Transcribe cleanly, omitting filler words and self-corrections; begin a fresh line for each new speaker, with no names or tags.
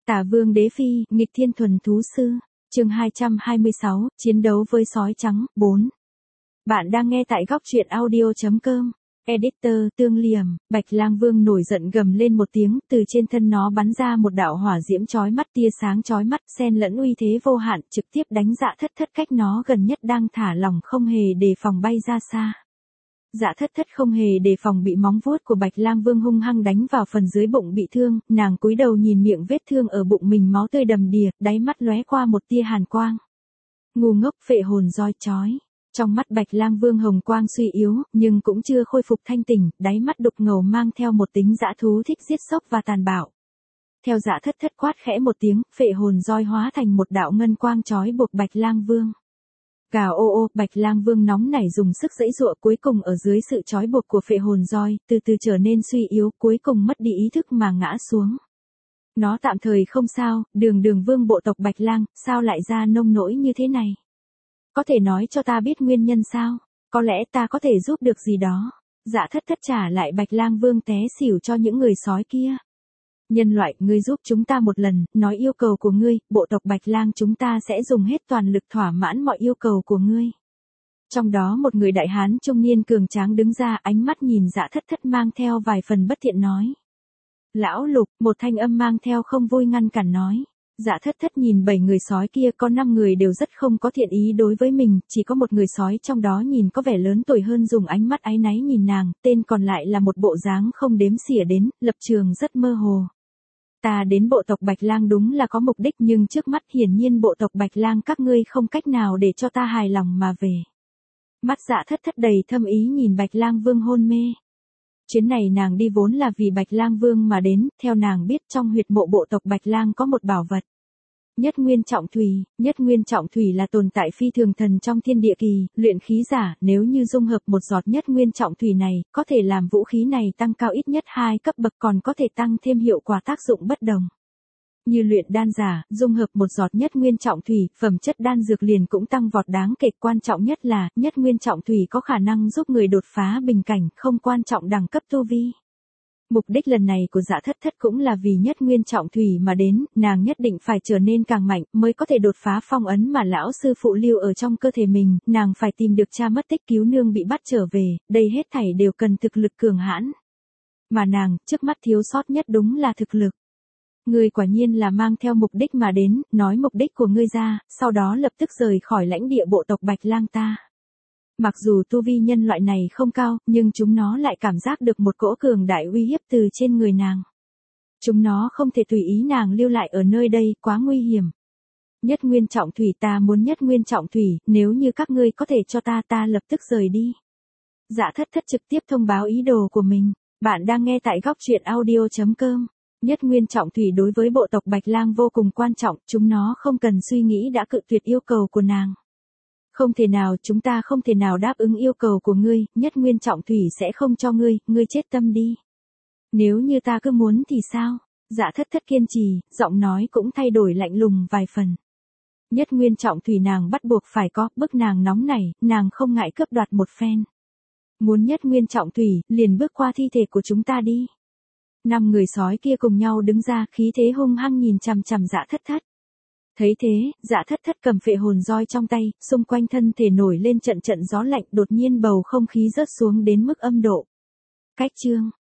Tả Vương Đế Phi, nghịch thiên thuần thú sư. Chương 226, chiến đấu với sói trắng, 4. Bạn đang nghe tại góc truyện audio.com. Editor, Tương Liềm. Bạch Lang Vương nổi giận gầm lên một tiếng, từ trên thân nó bắn ra một đạo hỏa diễm chói mắt, tia sáng chói mắt, xen lẫn uy thế vô hạn, trực tiếp đánh Dạ Thất Thất cách nó gần nhất đang thả lỏng không hề đề phòng bay ra xa. Dạ Thất Thất không hề đề phòng bị móng vuốt của Bạch Lang Vương hung hăng đánh vào phần dưới bụng bị thương, nàng cúi đầu nhìn miệng vết thương ở bụng mình máu tươi đầm đìa, đáy mắt lóe qua một tia hàn quang. Ngu ngốc, phệ hồn roi chói. Trong mắt Bạch Lang Vương hồng quang suy yếu, nhưng cũng chưa khôi phục thanh tỉnh, đáy mắt đục ngầu mang theo một tính dã thú thích giết chóc và tàn bạo. Theo Dạ Thất Thất quát khẽ một tiếng, phệ hồn roi hóa thành một đạo ngân quang chói buộc Bạch Lang Vương. Gào ô ô, Bạch Lang Vương nóng nảy dùng sức giãy giụa, cuối cùng ở dưới sự trói buộc của phệ hồn roi, từ từ trở nên suy yếu, cuối cùng mất đi ý thức mà ngã xuống. Nó tạm thời không sao, Đường Vương bộ tộc Bạch Lang, sao lại ra nông nỗi như thế này? Có thể nói cho ta biết nguyên nhân sao? Có lẽ ta có thể giúp được gì đó. Dạ Thất Thất trả lại Bạch Lang Vương té xỉu cho những người sói kia. Nhân loại, ngươi giúp chúng ta một lần, nói yêu cầu của ngươi, bộ tộc Bạch Lang chúng ta sẽ dùng hết toàn lực thỏa mãn mọi yêu cầu của ngươi. Trong đó một người đại hán trung niên cường tráng đứng ra, ánh mắt nhìn Dạ Thất Thất mang theo vài phần bất thiện nói. Lão Lục, một thanh âm mang theo không vui ngăn cản nói. Dạ Thất Thất nhìn 7 người sói kia, có 5 người đều rất không có thiện ý đối với mình, chỉ có một người sói trong đó nhìn có vẻ lớn tuổi hơn dùng ánh mắt áy náy nhìn nàng, tên còn lại là một bộ dáng không đếm xỉa đến, lập trường rất mơ hồ. Ta đến bộ tộc Bạch Lang đúng là có mục đích, nhưng trước mắt hiển nhiên bộ tộc Bạch Lang các ngươi không cách nào để cho ta hài lòng mà về. Mắt Dạ Thất Thất đầy thâm ý nhìn Bạch Lang Vương hôn mê. Chuyến này nàng đi vốn là vì Bạch Lang Vương mà đến, theo nàng biết trong huyệt mộ bộ tộc Bạch Lang có một bảo vật. Nhất Nguyên Trọng Thủy là tồn tại phi thường thần trong thiên địa kỳ, luyện khí giả, nếu như dung hợp một giọt Nhất Nguyên Trọng Thủy này, có thể làm vũ khí này tăng cao ít nhất 2 cấp bậc, còn có thể tăng thêm hiệu quả tác dụng bất đồng. Như luyện đan giả, dung hợp một giọt Nhất Nguyên Trọng Thủy, phẩm chất đan dược liền cũng tăng vọt đáng kể, quan trọng nhất là, Nhất Nguyên Trọng Thủy có khả năng giúp người đột phá bình cảnh, không quan trọng đẳng cấp tu vi. Mục đích lần này của Dạ Thất Thất cũng là vì Nhất Nguyên Trọng Thủy mà đến, nàng nhất định phải trở nên càng mạnh, mới có thể đột phá phong ấn mà lão sư phụ lưu ở trong cơ thể mình, nàng phải tìm được cha mất tích, cứu nương bị bắt trở về, đây hết thảy đều cần thực lực cường hãn. Mà nàng, trước mắt thiếu sót nhất đúng là thực lực. Ngươi quả nhiên là mang theo mục đích mà đến, nói mục đích của ngươi ra, sau đó lập tức rời khỏi lãnh địa bộ tộc Bạch Lang ta. Mặc dù tu vi nhân loại này không cao, nhưng chúng nó lại cảm giác được một cỗ cường đại uy hiếp từ trên người nàng. Chúng nó không thể tùy ý nàng lưu lại ở nơi đây, quá nguy hiểm. Nhất Nguyên Trọng Thủy, ta muốn Nhất Nguyên Trọng Thủy, nếu như các ngươi có thể cho ta lập tức rời đi. Dạ Thất Thất trực tiếp thông báo ý đồ của mình. Bạn đang nghe tại góc truyện audio.com. Nhất Nguyên Trọng Thủy đối với bộ tộc Bạch Lang vô cùng quan trọng, chúng nó không cần suy nghĩ đã cự tuyệt yêu cầu của nàng. Không thể nào, chúng ta không thể nào đáp ứng yêu cầu của ngươi, Nhất Nguyên Trọng Thủy sẽ không cho ngươi chết tâm đi. Nếu như ta cứ muốn thì sao? Dạ Thất Thất kiên trì, giọng nói cũng thay đổi lạnh lùng vài phần. Nhất Nguyên Trọng Thủy nàng bắt buộc phải có, bức nàng nóng nảy, nàng không ngại cướp đoạt một phen. Muốn Nhất Nguyên Trọng Thủy, liền bước qua thi thể của chúng ta đi. 5 người sói kia cùng nhau đứng ra, khí thế hung hăng nhìn chằm chằm Dạ Thất Thất. Thấy thế, Dạ Thất Thất cầm phệ hồn roi trong tay, xung quanh thân thể nổi lên trận gió lạnh, đột nhiên bầu không khí rớt xuống đến mức âm độ. Cách chương